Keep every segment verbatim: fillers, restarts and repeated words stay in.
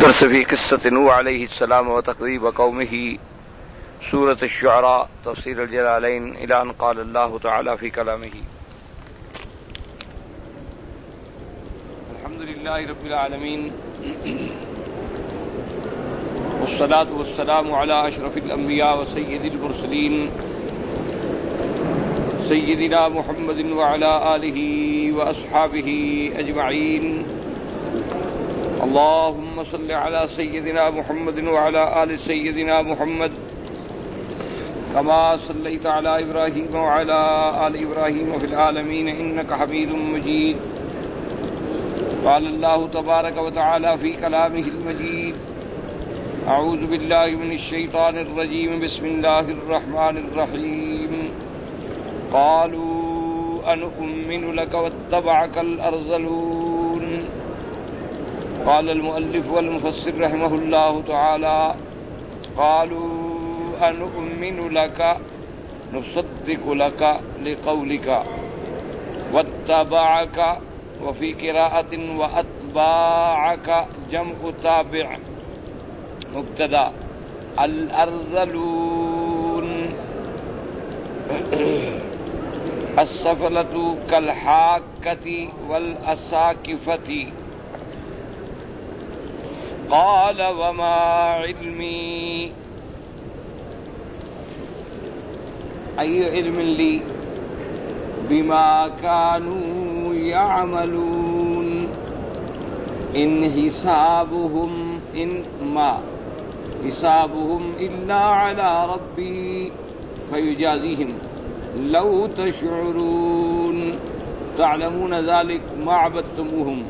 الدرس في قصة نوح عليه السلام وتكذيب قومه سورة الشعراء تفسير الجلالين إلى أن قال الله تعالى في كلامه الحمد لله رب العالمين والصلاة والسلام على أشرف الأنبياء وسيد المرسلين سيدنا محمد وعلى آله وأصحابه أجمعين اللهم صل على سيدنا محمد وعلى آل سيدنا محمد كما صليت على إبراهيم وعلى آل إبراهيم في العالمين إنك حميد مجيد قال الله تبارك وتعالى في كلامه المجيد أعوذ بالله من الشيطان الرجيم بسم الله الرحمن الرحيم قالوا أنؤمن لك واتبعك الأرذلون قال المؤلف والمفسر رحمه الله تعالى قالوا أنؤمن لك نصدق لك لقولك واتبعك وفي قراءة وأتباعك جمع تابع مبتدا الأرذلون السفلة كالحاكة والأساكفة قال وما علمي أي علم لي بما كانوا يعملون إن حسابهم إن ما حسابهم إلا على ربي فيجازيهم لو تشعرون تعلمون ذلك ما عبدتموهم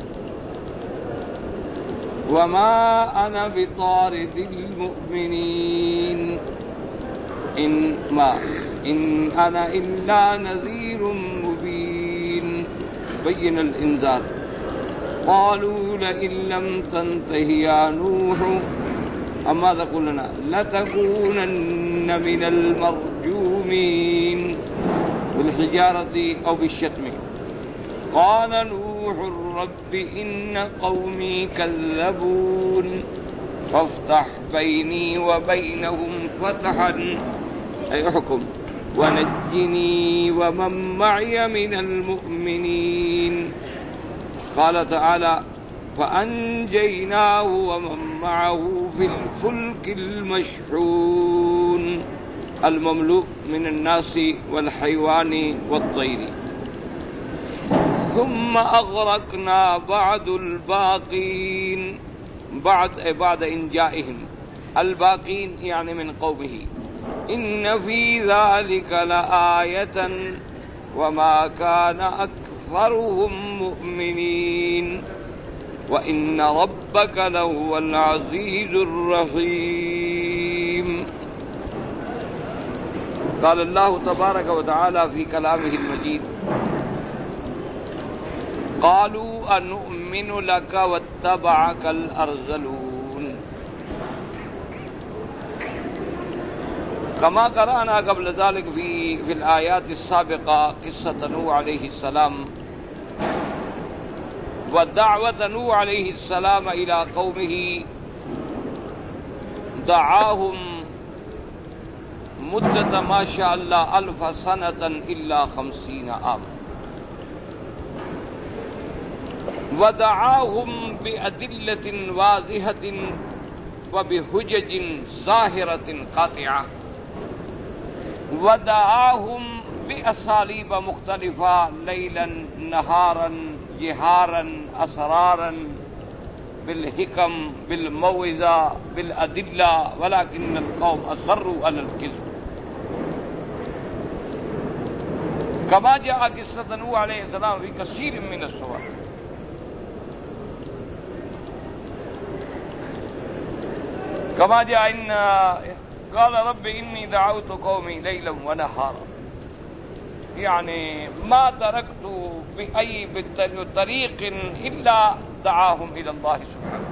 وما أنا بطارد المؤمنين إن ما إن أنا إلا نذير مبين بين الإنذار قالوا لئن لم تنته يا نوح أما تقول لنا لتكونن من المرجومين بالحجارة أو بالشتم قال نوح رب إن قومي كذبون فافتح بيني وبينهم فتحا أي حكم ونجني ومن معي من المؤمنين قال تعالى فأنجيناه ومن معه في الفلك المشحون المملوء من الناس والحيوان والطير ثم أغرقنا بعد الباقين بعد بعد إنجائهم الباقين يعني من قومه إن في ذلك لآية وما كان أكثرهم مؤمنين وإن ربك لهو العزيز الرحيم قال الله تبارك وتعالى في كلامه المجيد قالوا أنؤمن لك واتبعك الأرذلون كما قرأنا قبل ذلك في في الآيات السابقة قصة نوح عليه السلام ودعوة نوح عليه السلام إلى قومه دعاهم مدة ما شاء الله ألف سنة إلا خمسين عاما ودعاهم بأدلة واضحة وبحجج ظاهرة قاطعة ودعاهم بأساليب مختلفة ليلا نهارا جهارا أسرارا بالحكم بالموعظة بالأدلة ولكن القوم أصروا على الكذب كما جاء قصة نوح عليه السلام في كثير من السور كما جاء إن قال رب إني دعوت قومي ليلا ونهارا يعني ما تركت بأي طريق إلا دعاهم إلى الله سبحانه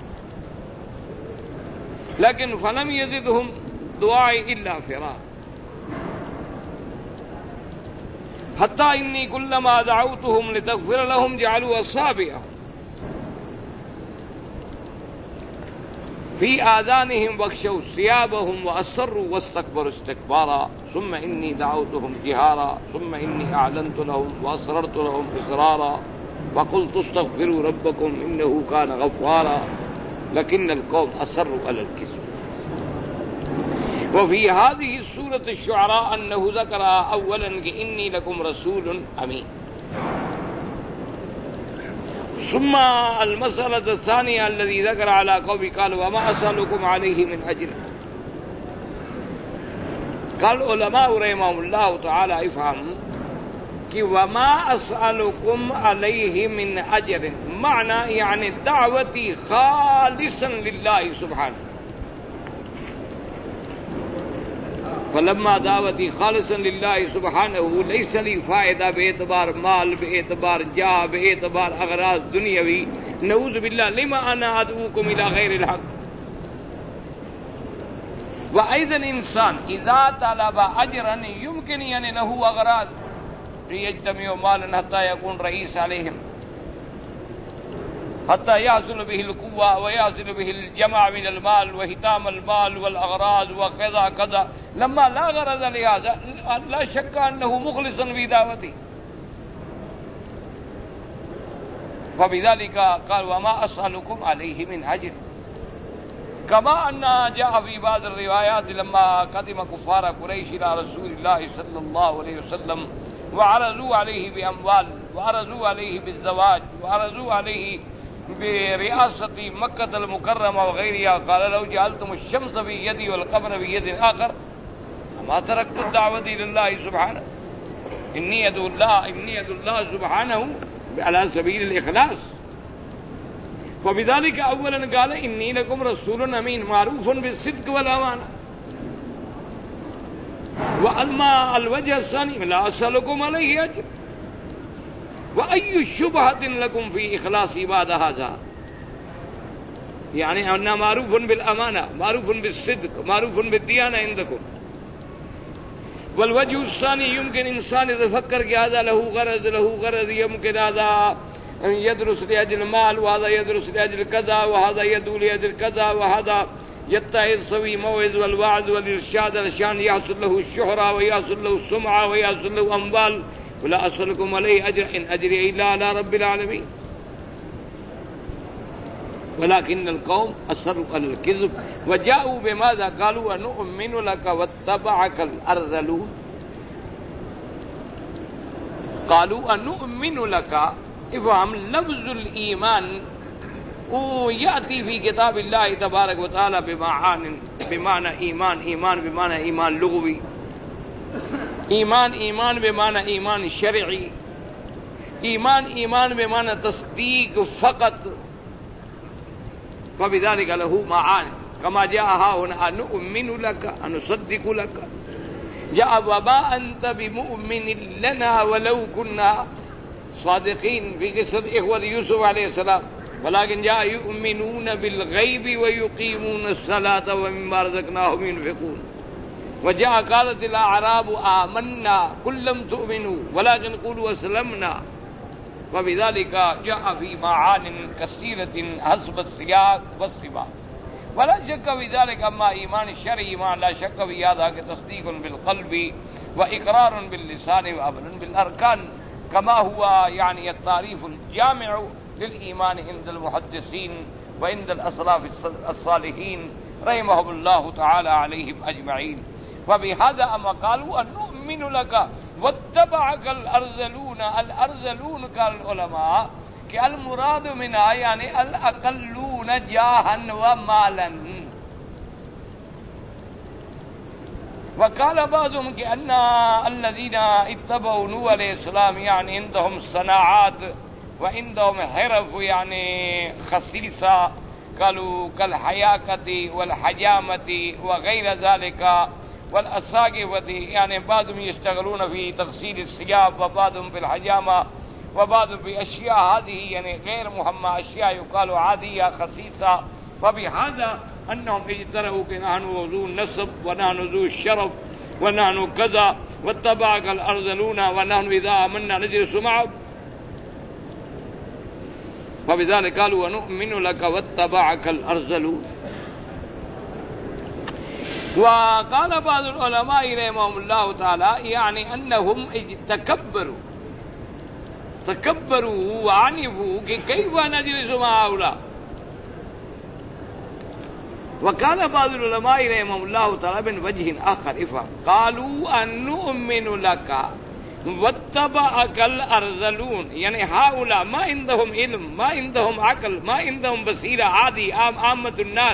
لكن فلم يزدهم دعائي إلا فرارا حتى إني كلما دعوتهم لتغفر لهم جعلوا أصابعهم فی آذانہم وغشوا ثیابہم وأصروا واستکبروا استکبارا ثم انی دعوتہم جہارا ثم انی اعلنت لہم واسررت لہم اسرارا وقلت استغفروا ربکم انہ کان غفارا لکن القوم اصروا علی الکذب. وفی هذه السورة الشعراء انہ ذکر اولا کہ انی لکم رسول امین. ثم المسألة الثانية الذي ذكر على قوم قال وما أسألكم عليه من أجر. قال علماء رحمهم الله تعالى افهم کہ وما أسألكم عليه من أجر معنى يعني دعوتي خالصا لله سبحانه. فلما دعوتی خالصا للہ سبحانہ لیس لی فائدہ بے اعتبار مال بے اعتبار جاہ بے اعتبار اغراض دنیاوی نعوذ باللہ لما انا ادعوکم الى غیر الحق. وايضا انسان اذا طلب اجرا يمكن ان له اغراض يجتمع مالا حتى يكون رئيس عليهم حتى يحصل به القوة ويحصل به الجمع من المال وهتام المال والأغراض وكذا كذا. لما لا غرض لهذا لا شك أنه مخلصا في دعوته. فبذلك قال وما أسألكم عليه من أجر. كما أن جاء في بعض الروايات لما قدم كفار قريش إلى رسول الله صلى الله عليه وسلم وعرضوا عليه بأموال وعرضوا عليه بالزواج وعرضوا عليه برئاسة مكة المكرمة وغيرها قال لو جعلتم الشمس في يدي والقمر في يد آخر ما تركت الدعوة إلى الله سبحانه إني أدعو الله إني أدعو الله سبحانه على سبيل الإخلاص. وبذلك أولا قال إني لكم رسول أمين معروف بالصدق والأمانة. وأما الوجه الثاني لا أسألكم عليه أجر. وأي شبهة لكم في إخلاص بعد هذا يعني أنه معروف بالأمانة معروف بالصدق معروف بالديانة عندكم. والوجه الثاني يمكن إنسان يتفكر کہ هذا له غرض له غرض يمكن هذا يدرس لأجل المال وهذا يدرس لأجل كذا وهذا يدعو لأجل كذا وهذا يتعظ سوي موعظ والوعظ والإرشاد علشان يحصل له الشهرة ويحصل له السمعة ويحصل له أموال. ولا أسألكم عليه أجر إن أجري إلا على رب العالمين. ولكن القوم أصروا على الكذب وجاءوا بماذا قالوا ونؤمن لك واتبعك الأرذلون. قالوا أنؤمن لك افهم لفظ الإيمان يأتي في كتاب الله تبارك وتعالى بمعنى بمعنى إيمان إيمان بمعنى إيمان لغوي ایمان ایمان بمعنى ایمان شرعی ایمان ایمان بمعنى تصدیق فقط. وبذلك له معاني كما جاء ها هنا نؤمن لك نصدق لك. جاء وما أنت بمؤمن لنا ولو كنا صادقين في قصة إخوة يوسف عليه السلام. ولكن جاء يؤمنون بالغيب ويقيمون الصلاة ومما رزقناهم ينفقون. وجاء قالت الأعراب آمنا قل لم تؤمنوا ولكن قولوا أسلمنا. وبذلك جاء في معان كثيرة حسب السياق والسباق. ولا شك في ذلك. أما إيمان الشرعي إيمان لا شك في هذا كتصديق بالقلب وإقرار باللسان وعمل بالأركان كما هو يعني التعريف الجامع للإيمان عند المحدثين وعند الأسلاف الصالحين رحمهم الله تعالى عليهم أجمعين. وبهذا أما قالوا أن نؤمن لك واتبعك الأرذلون. الأرذلون قال العلماء کہ المراد منها يعني الأقلون جاها ومالا. وقال بعضهم كأن الذين اتبعوا نوح عليه السلام يعني عندهم صناعات وعندهم حرف يعني خصيصة قالوا كالحياكة والحجامة وغير ذلك والأساقفة. يعني بعضهم يشتغلون في تغسيل الثياب وبعضهم في الحجامة وبعضهم في أشياء هذه يعني غير مهمة أشياء يقال عادية خصيصة. وبهذا أنهم اجتروا نحن ذو النسب ونحن ذو الشرف ونحن كذا واتبعك الأرذلون ونحن إذا آمنا نجلس معهم. فبذلك قالوا ونؤمن لك واتبعك الأرذلون. وقال بعض العلماء رحمهم الله تعالى يعني أنهم تكبروا تكبروا وعنفوا كيف نجلس مع هؤلاء. وقال بعض العلماء رحمهم الله تعالى من وجه آخر افهم قالوا أن نؤمن لك واتبعك الأرذلون، یعنی هؤلاء ما عندهم علم، ما عندهم عقل، ما عندهم بصیرہ، عادی عامة الناس.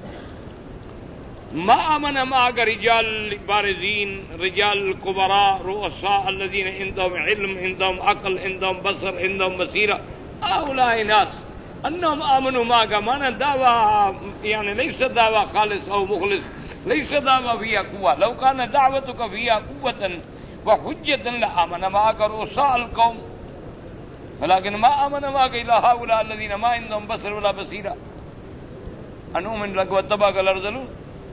ما آمن معك رجال بارزين، رجال كبراء رؤساء الذين عندهم علم، عندهم عقل، عندهم بصر، عندهم بصيرة. هؤلاء ناس أنهم آمنوا معك معنى دعوة، يعني ليس دعوة خالص أو مخلص، ليس دعوة فيها قوة. لو كان دعوتك فيها قوة وحجة لآمن معك رؤساء القوم، ولكن ما آمن معك إلا هؤلاء الذين ما عندهم بصر ولا بصيرة. أنؤمن لك واتبعك الأرذلون.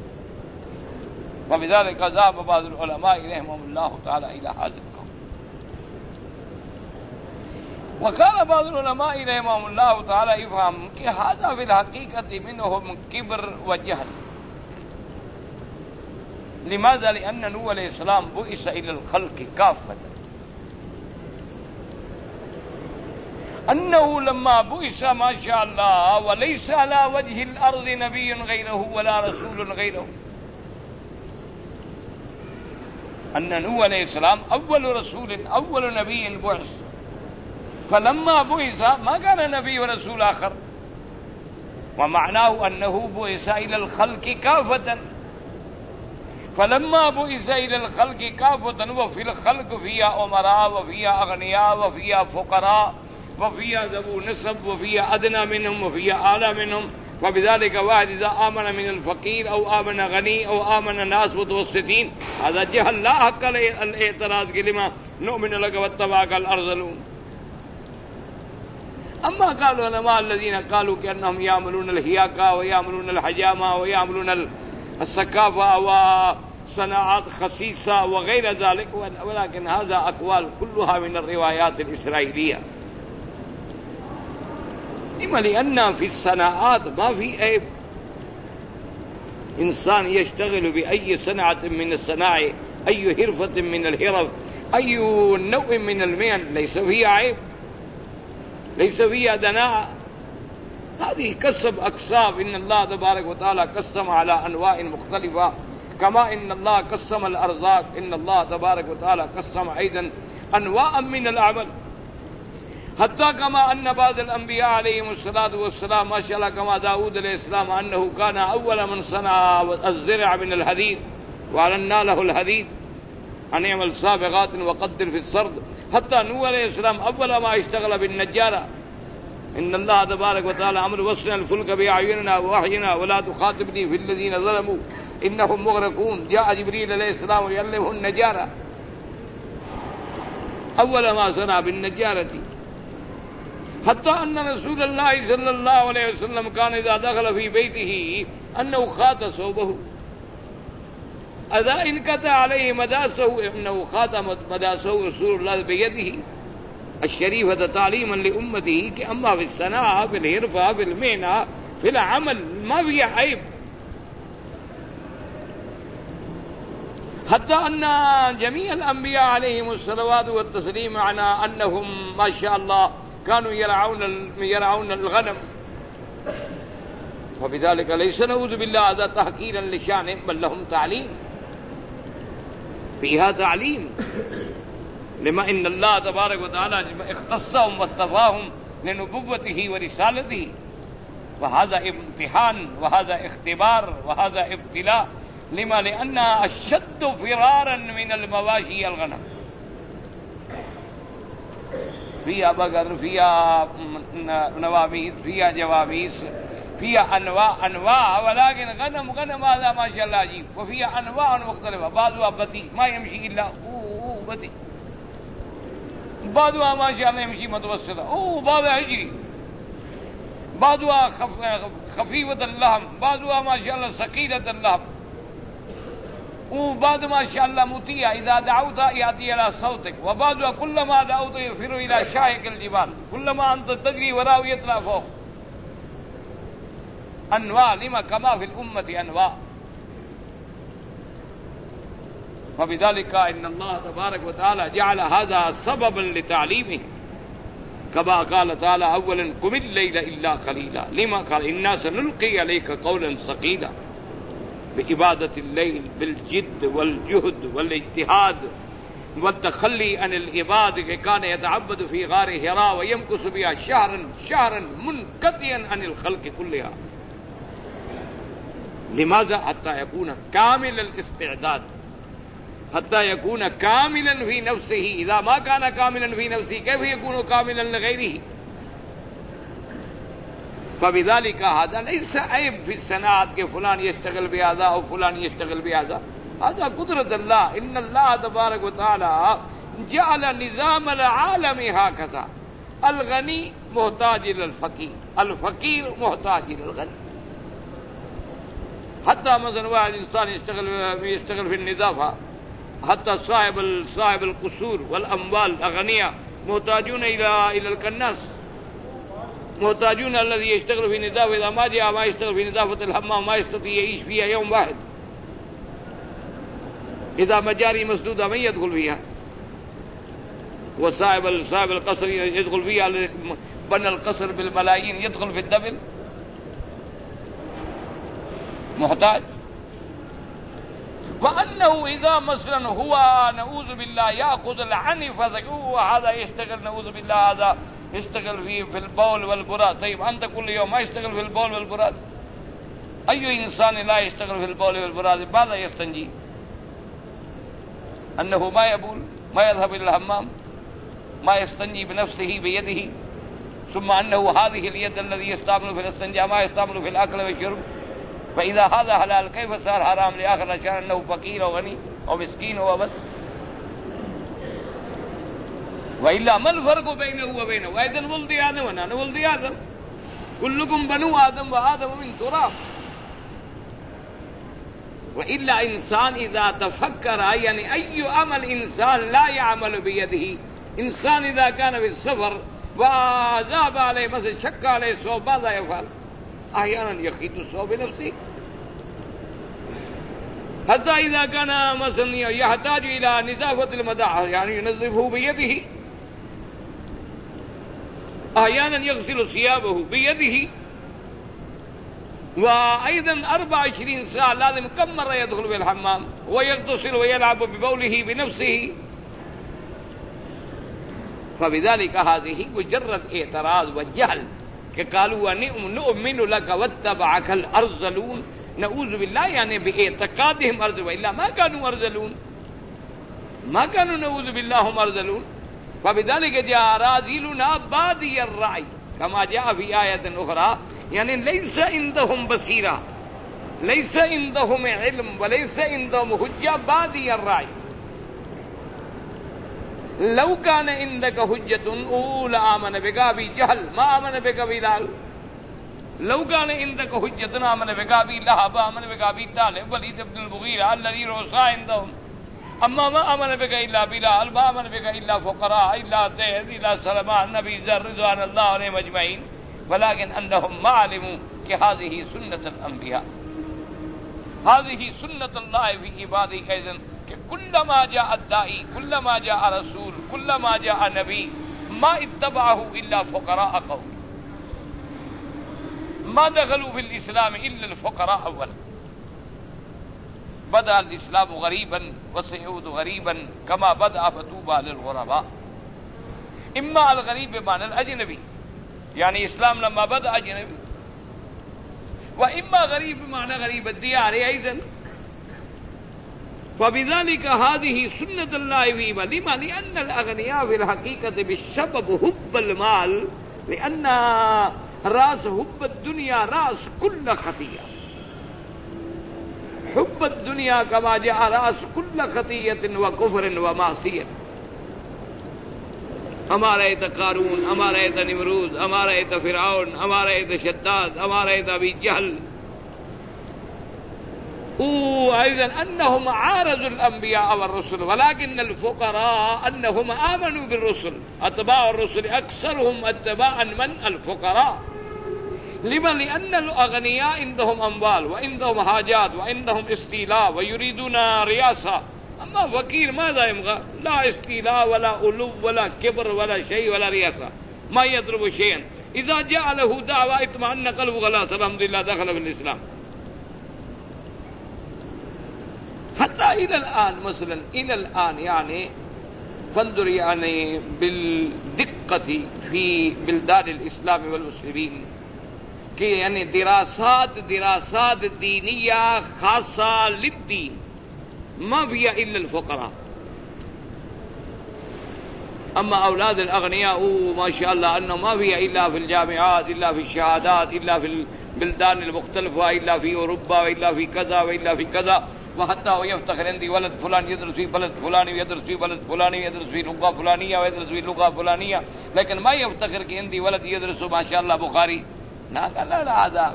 وبذلك ذهب بعض العلماء رحمهم الله تعالى إلى هذا القول. وقال بعض العلماء رحمهم الله تعالى يفهم کہ هذا في الحقيقة منهم كبر وجهل. لماذا؟ لأن نوح عليه السلام بعث إلى الخلق كافة. أنه لما بعث ما شاء الله وليس على وجه الأرض نبي غيره ولا رسول غيره. أن نوح عليه السلام أول رسول أول نبي بعث، فلما بعث ما كان نبي ورسول آخر، ومعناه أنه بعث إلى الخلق كافة. فلما بعث إلى الخلق كافة وفي الخلق فيها أمراء وفيها أغنياء وفيها فقراء وفيها ذو نسب وفيها أدنى منهم وفيها أعلى منهم، فبذلك واحد إذا آمن من الفقير أو آمن غني أو آمن ناس متوسطين هذا جهل لا حق الاعتراض كلمة نؤمن لك واتبعك الأرذلون. أما قال العلماء الذين قالوا كأنهم يعملون الحياكة ويعملون الحجامة ويعملون السكافة وصناعات خسيسة وغير ذلك، ولكن هذا أقوال كلها من الروايات الإسرائيلية. إما لأن في الصناعات ما في عيب، إنسان يشتغل بأي صنعة من الصناعة، أي حرفة من الحرف، أي نوع من المهن ليس فيها عيب، ليس فيها دناءة. هذه كسب أكساب. إن الله تبارك وتعالى قسم على أنواع مختلفة، كما إن الله قسم الأرزاق، إن الله تبارك وتعالى قسم أيضا أنواع من العمل. حتى كما أن بعض الأنبياء عليهم الصلاة والسلام ما شاء الله كما داود عليه السلام أنه كان أول من صنع الزرع من الحديد وعلنا له الحديد أن يعمل سابغات وقدر في السرد. حتى نوح عليه السلام أول ما اشتغل بالنجارة. إن الله تبارك وتعالى أمر وصلنا الفلك بأعيننا ووحينا ولا تخاطبني في الذين ظلموا إنهم مغرقون. جاء جبريل عليه السلام يعلمه النجارة، أول ما صنع بالنجارة. حتى أن رسول الله صلى الله عليه وسلم كان إذا دخل في بيته أنه خاط ثوبه، إذا انقطع عليه مداسه إنه خاتم مداسه رسول الله بيده الشريفة تعليما لأمته. کہ أما في الصناعة في الحرفة في المهنة في العمل ما فيها عيب. حتى أن جميع الأنبياء عليهم الصلوات والتسليم على أنهم ما شاء الله كانوا يرعون يرعون الغنم، وبذلك ليس نعوذ بالله هذا تحقيرا لشانهم، بل لهم تعليم، فيها تعليم. لما إن الله تبارك وتعالى اختصهم واصطفاهم لنبوته ورسالته، وهذا امتحان وهذا اختبار وهذا ابتلاء. لما لأن أشد فرارا من المواشي الغنم، فيها بقر فيها نواميس فيها جواميس فيها أنواع أنواع، ولكن غنم غنم هذا ما شاء الله عجيب، وفيها أنواع مختلفة. بعضها بطيء ما يمشي إلا أوه بطيء، بعضها ما شاء الله يمشي متوسطة، أوه بعضها يجري، بعضها خفيفة اللحم، بعضها ما شاء الله ثقيلة اللحم، وبعض ما شاء الله مطيع إذا دعوت يأتي إلى صوتك، وبعضها كلما دعوت يفر إلى شاهق الجبال، كلما أنت تجري وراه يطلع فوق. أنواع. لما كما في الأمة أنواع. فبذلك ان الله تبارك وتعالى جعل هذا سببا لتعليمه كما قال تعالى اولا قم الليل الا قليلا لما قال انا سنلقي عليك قولا ثقيلا بعبادة الليل بالجد والجهد والاجتهاد والتخلي عن العباد كان يتعبد في غار حراء ويمكث بها شهرا شهرا منقطعا عن الخلق كلها. لماذا؟ حتى يكون كامل الاستعداد، حتى يكون كاملا في نفسه. اذا ما كان كاملا في نفسه كيف يكون كاملا لغيره؟ فبذلك هذا ليس عيب في الصناعات کہ فلان يشتغل بهذا او فلان يشتغل بهذا، هذا قدرة الله. ان الله تبارك وتعالى جعل نظام العالم هكذا، الغني محتاج الى الفقير، الفقير محتاج الى الغني. حتى مثلا واحد انسان يشتغل يشتغل في النظافة، حتى صاحب صاحب القصور والاموال الاغنياء محتاجون الى الى الكناس، محتاجون الذي يشتغل في نظافة. اذا ما جاء ما يشتغل في نظافة الحمام ما يستطيع يعيش فيها يوم واحد. اذا مجاري مسدودة من يدخل فيها؟ وصاحب صاحب القصر يدخل فيها، بنى القصر بالملايين يدخل في الدبل، محتاج. وأنه إذا مثلا هو نعوذ بالله يأخذ العنف هو هذا يشتغل نعوذ بالله هذا يشتغل في في البول والبراز. طيب أنت كل يوم ما يشتغل في البول والبراز؟ أي إنسان لا يشتغل في البول والبراز ماذا يستنجي؟ أنه ما يبول، ما يذهب إلى الحمام، ما يستنجي بنفسه بيده، ثم أنه هذه اليد الذي يستعمل في الاستنجاء ما يستعمل في الأكل والشرب. فإذا هذا حلال كيف صار حرام لآخر عشان أنه فقير أو غني أو مسكين هو بس؟ وإلا ما الفرق بينه وبينه؟ وإذا ولد آدم وأنا ولد آدم، كلكم بنو آدم وآدم من تراب. وإلا إنسان إذا تفكر، يعني أي عمل إنسان لا يعمل بيده، إنسان إذا كان في السفر وذاب عليه مثلا شك عليه الصوب ماذا يفعل؟ أحيانا يخيط الصوب بنفسه، حتى إذا كان مثلا يحتاج إلى نظافة المداح يعني ينظفه بيده، أحيانا يغسل ثيابه بيده. وأيضا أربع وعشرين ساعة لازم كم مرة يدخل في الحمام ويغتسل ويلعب ببوله بنفسه. فبذلك هذه مجرد اعتراض وجهل، قالوا نؤمن لك واتبعك الأرذلون. نعوذ بالله يعني باعتقادهم أرذلون، إلا ما كانوا أرذلون، ما كانوا نعوذ بالله هم أرذلون. فبذلك جاء راذلنا بادي الرأي كما جاء في آية أخرى، يعني ليس عندهم بصيرة، ليس عندهم علم وليس عندهم حجة، بادي الرأي. لو كان عندك حجة أولى آمن بك بجهل ما آمن بك بلال. لو كان عندك حجة آمن بك بلهب آمن بك بطالب وليد بن المغيرة الذي رؤسا عندهم. أما ما آمن بك إلا بلال، ما آمن بك إلا فقراء إلا زيد إلا سلمان النبي ذر رضوان الله عليهم أجمعين. ولكن أنهم ما علموا کہ هذه سنة الأنبياء، هذه سنة الله في عباده أيضا، کہ كلما جاء الداعي كلما جاء رسول كلما جاء نبي ما اتبعه إلا فقراء قوم، ما دخلوا في الإسلام إلا الفقراء أولا. بدأ الإسلام غريبا وسيعود غريبا كما بدأ فتوبى للغرباء. إما الغريب بمعنى الأجنبي، يعني إسلام لما بدأ أجنبي، وإما غريب بمعنى غريب الديار أيضا. فبذلك هذه سنة الله في عباده. لما؟ لأن الأغنياء في الحقيقة بسبب حب المال، لأن رأس حب الدنيا رأس كل خطيئة. حب الدنيا كما جاء رأس كل خطيئة وكفر ومعصية. أما رأيت قارون، أما رأيت نمرود، أما رأيت فرعون، أما رأيت شداد، أما رأيت أبي جهل. وأيضا أنهم عارضوا الأنبياء والرسل، ولكن الفقراء أنهم آمنوا بالرسل. أتباع الرسل أكثرهم اتباعا من الفقراء. لما؟ لأن الأغنياء عندهم أموال وعندهم حاجات وعندهم استيلاء ويريدون رياسة، أما يبقى فقير ماذا يبقى؟ لا استيلاء ولا علو ولا كبر ولا شيء ولا رياسة، ما يضرب شيئا. إذا جاء له دعوة اطمأن قلبه خلاص الحمد لله دخل في الإسلام. حتى إلى الآن مثلا إلى الآن يعني فانظر يعني بالدقة في بلدان الإسلام والمسلمين کہ یعنی دراسات دراسات دینیہ خاصة للدين ما فيها إلا الفقراء. أما أولاد الأغنياء ما شاء الله أنه ما فيها إلا في الجامعات إلا في الشهادات إلا في البلدان المختلفة إلا في أوروبا وإلا في كذا وإلا في كذا. وحتى هو يفتخر عندي ولد فلان يدرس في بلد فلاني ويدرس في بلد فلاني ويدرس في لغة فلانية ويدرس في لغة فلانية، لكن ما يفتخر کہ عندي ولد يدرس ما شاء الله بخاري. لا لا لا هذا.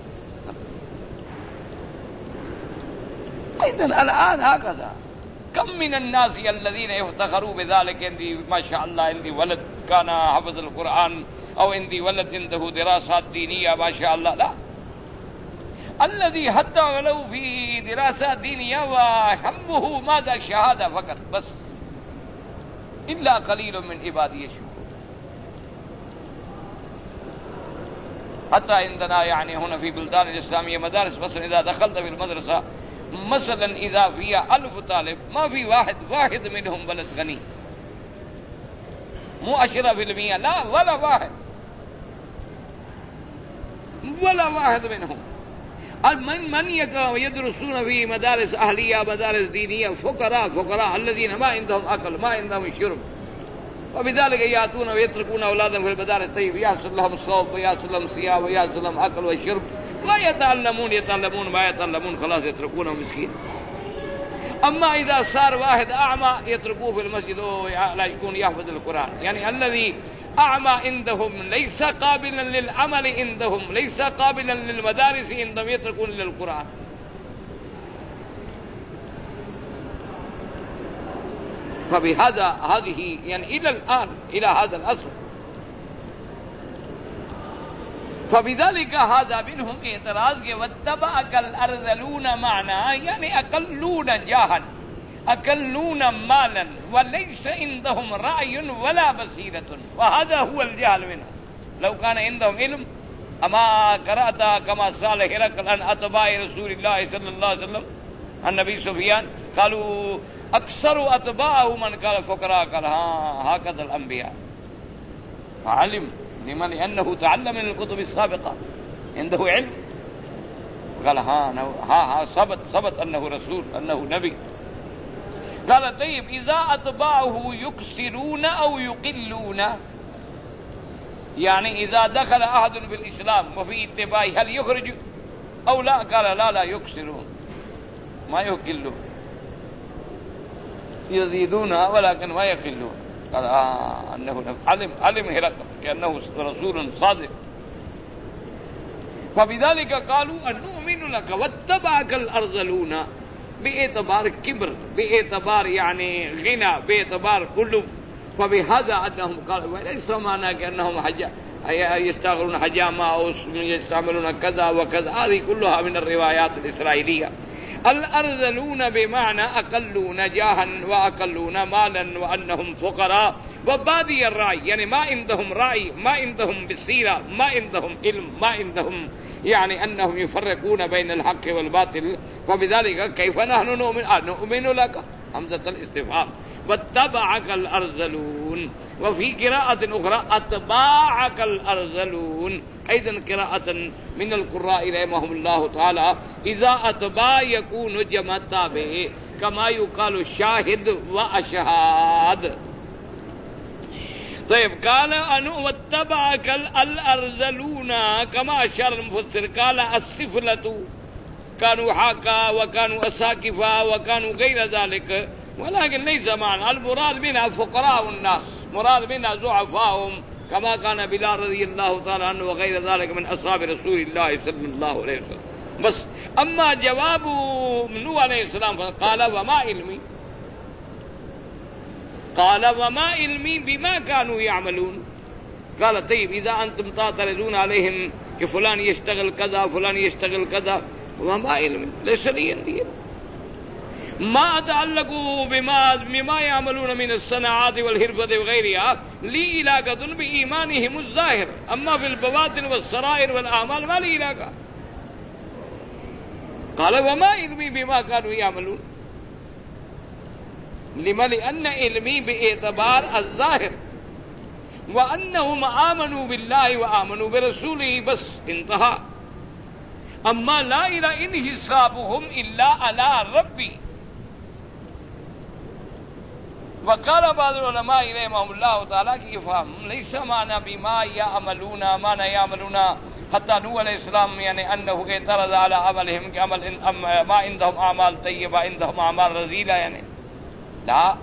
إذن الآن هكذا كم من الناس الذين يفتخروا بذلك عندي ما شاء الله عندي ولد كان حفظ القرآن أو عندي ولد عنده دراسات دينية ما شاء الله. لا، الذي حتى ولو في دراسات دينية وهمه ماذا؟ الشهادة فقط بس. إلا قليل من عبادي الشكور. حتى عندنا يعني هنا في بلدان الإسلامية مدارس مثلا إذا دخلت في المدرسة مثلا إذا فيها ألف طالب ما في واحد واحد منهم ولد غني، مو عشرة في المية، لا ولا واحد ولا واحد منهم. من من يدرسون في مدارس أهلية مدارس دينية فقراء فقراء الذين ما عندهم أكل ما عندهم شرب، وبذلك يأتون ويتركون أولادهم في المدارس. طيب يحصل لهم الصوم ويحصل لهم صيام ويحصل لهم أكل وشرب، لا يتعلمون يتعلمون ما يتعلمون خلاص يتركونه مسكين. أما إذا صار واحد أعمى يتركوه في المسجد لا يكون يحفظ القرآن. يعني الذي أعمى عندهم ليس قابلا للعمل عندهم ليس قابلا للمدارس عندهم يتركون للقرآن. فبهذا هذه يعني إلى الآن إلى هذا العصر. فبذلك هذا منهم اعتراض کہ واتبعك الأرذلون معنى يعني أقلون جاها أقلون مالا وليس عندهم رأي ولا بصيرة، وهذا هو الجهل منهم. لو كان عندهم علم أما قرأت كما سأل هرقل عن أتباع رسول الله صلى الله عليه وسلم النبي سفيان قالوا أكثر أتباعه من قال فقراء، قال ها هكذا الأنبياء. علم لمن لأنه تعلم من الكتب السابقة عنده علم، قال ها ها ها ثبت ثبت أنه رسول أنه نبي. قال طيب إذا أتباعه يكسرون أو يقلون يعني إذا دخل أحد في الإسلام وفي اتباعه هل يخرج أو لا؟ قال لا لا يكسرون ما يقلون يزيدون ولكن ما يقلون. قال آه أنه علم علم هرقل كأنه رسول صادق. فبذلك قالوا أن نؤمن لك واتبعك الأرذلون باعتبار كبر باعتبار يعني غنى باعتبار قلوب. فبهذا أنهم قالوا وليس معنى كأنهم حجا يستغلون حجامة أو يستعملون كذا وكذا، هذه كلها من الروايات الإسرائيلية. الأرذلون بمعنى أقلون جاها وأقلون مالا وأنهم فقراء وبادي الرأي، يعني ما عندهم رأي ما عندهم بصيرة ما عندهم علم ما عندهم يعني أنهم يفرقون بين الحق والباطل. فبذلك كيف نحن نؤمن؟ آه نؤمن لك همزة الاستفهام واتبعك الأرذلون. وفي قراءة أخرى أتباعك الأرذلون، أيضا قراءة من القراء رحمهم الله تعالى إذا أتباع يكون جمع تابع كما يقال شاهد وأشهاد. طيب قال أن واتبعك الأرذلون كما أشار المفسر قال السفلة كانوا حاكا وكانوا أساكفا وكانوا غير ذلك، ولكن ليس معنى المراد منها فقراء الناس، مراد منها ضعفاهم كما كان بلال رضي الله تعالى عنه وغير ذلك من أصحاب رسول الله صلى الله عليه وسلم. بس أما جواب نوح عليه السلام قال وما علمي قال وما علمي بما كانوا يعملون. قال طيب إذا أنتم تعترضون عليهم کہ فلان يشتغل كذا فلان يشتغل كذا وما علمي ليس لي علم. ما تعلقوا بما بما يعملون من الصناعات والحرفة وغيرها لي علاقة بإيمانهم الظاهر، أما في البواطن والسرائر والأعمال ما لي علاقة. قال وما علمي بما كانوا يعملون. لما؟ لأن علمي باعتبار الظاهر، وأنهم آمنوا بالله وآمنوا برسوله بس انتهى. أما لا إلى إن حسابهم إلا على ربي. وقال بعض العلماء رحمهم الله تعالى کہ افہام ليس معنى بما يعملون معنى يعملون حتى نوح علیہ السلام یعنی انه اعترض على عملهم کہ عمل ما عندهم اعمال طیبہ عندهم اعمال رذیلہ، یعنی لا،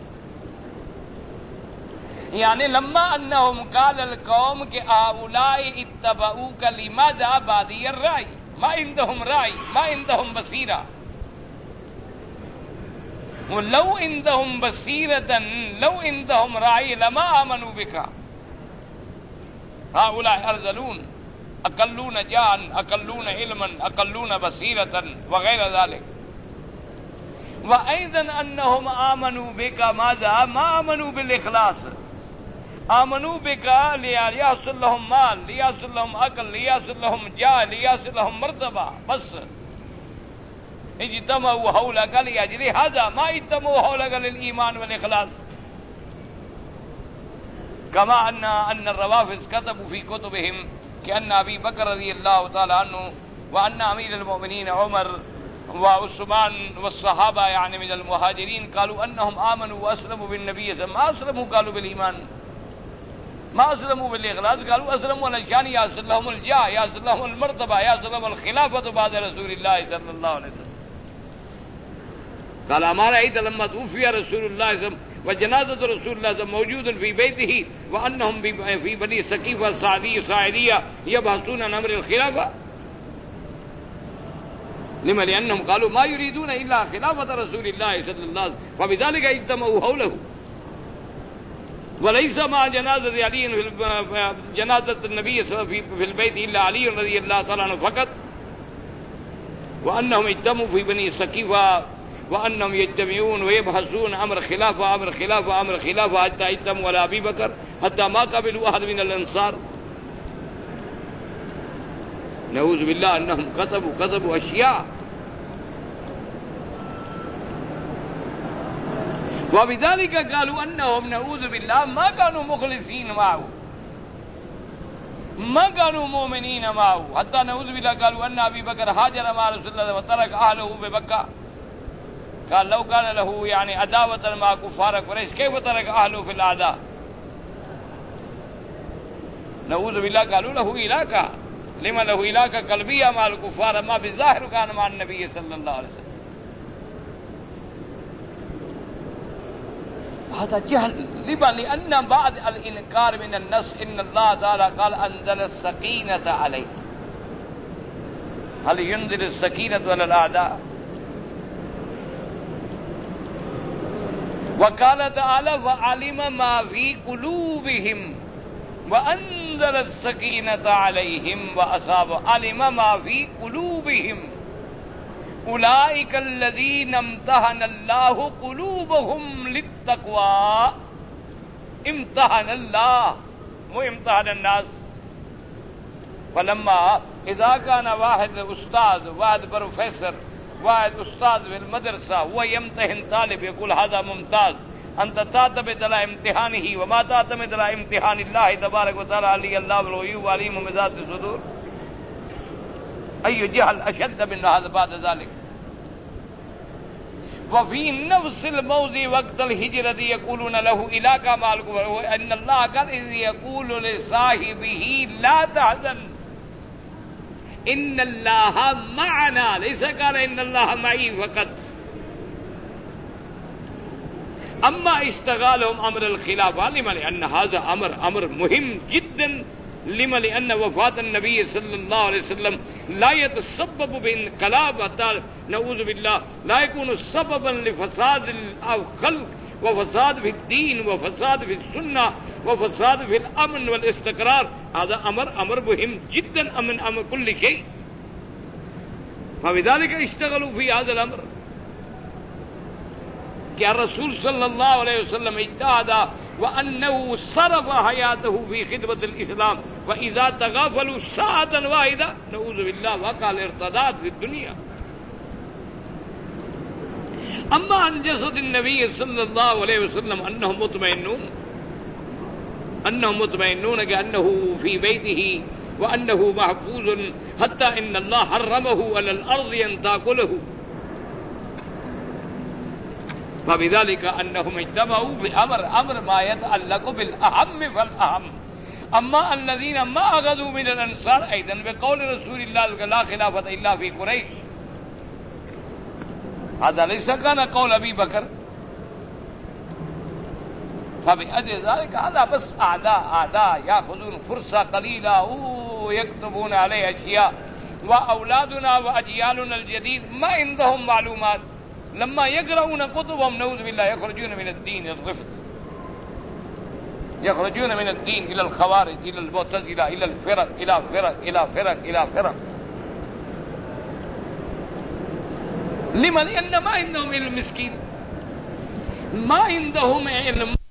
یعنی لما انهم قال القوم کہ هؤلاء اتبعوك لماذا بادی الرأي ما عندهم رأي ما عندهم بصیرہ. لو عندهم بصيرة لو عندهم رأي لما آمنوا بك. هؤلاء أرذلون أقلون جاء أقلون علما أقلون بصيرة وغير ذلك. وأيضا أنهم آمنوا بك ماذا؟ ما آمنوا بالإخلاص، آمنوا بك ليحصل لهم مال، ليحصل لهم عقل، ليحصل لهم جاه، ليحصل لهم مرتبة بس. اجتمعوا حولك لأجل هذا، ما اجتمعوا حولك للإيمان والإخلاص. كما أن أن الروافض كتبوا في كتبهم كأن أبي بكر رضي الله تعالى عنه وأن أمير المؤمنين عمر وعثمان والصحابة يعني من المهاجرين قالوا أنهم آمنوا وأسلموا بالنبي صلى الله عليه وسلم. ما أسلموا قالوا بالإيمان، ما أسلموا بالإخلاص، قالوا أسلموا علشان يحصل لهم الجاه، يحصل لهم المرتبة، يحصل لهم الخلافة بعد رسول الله صلى الله عليه وسلم. قال ما رأيت لما توفي رسول الله صلى الله عليه وسلم وجنازة رسول الله صلى الله عليه وسلم موجود في بيته وأنهم في بني سقيفة سعدية ساعدية يبحثون عن أمر الخلافة. لما؟ لأنهم قالوا ما يريدون إلا خلافة رسول الله صلى الله عليه وسلم، فبذلك اجتمعوا حوله. وليس مع جنازة علي جنازة النبي صلى الله عليه وسلم في البيت إلا علي رضي الله تعالى عنه فقط، وأنهم اجتمعوا في بني سقيفة وأنهم يجتمعون ويبحثون أمر خلافة أمر خلافة أمر خلافة حتى اجتمعوا على أبي بكر حتى ما قبلوا أحد من الأنصار. نعوذ بالله أنهم كتبوا كتبوا أشياء. وبذلك قالوا أنهم نعوذ بالله ما كانوا مخلصين معه، ما كانوا مؤمنين معه، حتى نعوذ بالله قالوا أن أبي بكر هاجر مع رسول الله وترك أهله بمكة. قال لو كان له يعني عداوة مع كفار قريش كيف ترك أهله في الأعداء؟ نعوذ بالله. قالوا له علاقة، لما له علاقة قلبية مع الكفار، ما بالظاهر كان مع النبي صلى الله عليه وسلم. هذا جهل. لما؟ لأن بعد الإنكار من النص إن الله تعالى قال أنزل السكينة عليه. هل ينزل السكينة على الأعداء؟ وقال تعالى وعلم ما في قلوبهم وأنزل السكينة عليهم وأصاب. علم ما في قلوبهم أولئك الذين امتحن الله قلوبهم للتقوى. امتحن الله مو امتحن الناس. فلما إذا كان واحد أستاذ واحد بروفيسور واحد أستاذ في المدرسة هو يمتحن طالب يقول هذا ممتاز، أنت تعتمد على امتحانه وما تعتمد على امتحان الله تبارك وتعالى. علي الله بالغيوب عليم بذات الصدور. أي جهل أشد من هذا بعد ذلك. وفي نفس الموضع وقت الهجرة يقولون له إلى مع الكفر أن الله قال إذ يقول لصاحبه لا تحزن إن الله معنا، ليس قال إن الله معي فقط. أما اشتغالهم أمر الخلافة لما؟ لأن هذا أمر أمر مهم جدا. لما؟ لأن وفاة النبي صلى الله عليه وسلم لا يتسبب بانقلاب حتى نعوذ بالله لا يكون سببا لفساد الخلق وفساد في الدين وفساد في السنة وفساد في الأمن والاستقرار. هذا أمر أمر مهم جدا من أمر كل شيء. فبذلك اشتغلوا في هذا الأمر. کہ الرسول صلی اللہ علیہ وسلم اجتہد وأنه صرف حیاته في خدمة الإسلام وإذا تغافلوا ساعة واحدة نعوذ بالله وقع الارتداد في الدنيا. أما عن جسد النبي صلى الله عليه وسلم أنهم مطمئنون أنهم مطمئنون كأنه في بيته وأنه محفوظ حتى إن الله حرمه على الأرض أن تأكله، فبذلك أنهم اجتمعوا بأمر أمر ما يتعلق بالأهم فالأهم. أما الذين ما أخذوا من الأنصار أيضا بقول رسول الله لا خلافة إلا في قريش، هذا ليس كان قول أبي بكر، فبأجل ذلك هذا بس أعداء أعداء يأخذون فرصة قليلة ويكتبون عليه أشياء، وأولادنا وأجيالنا الجديد ما عندهم معلومات، لما يقرؤون كتبهم نعوذ بالله يخرجون من الدين الرفض، يخرجون من الدين إلى الخوارج إلى المعتزلة إلى الفرق إلى فرق إلى فرق إلى فرق. لمن؟ لأن ما عندهم علم مسكين، ما عندهم علم.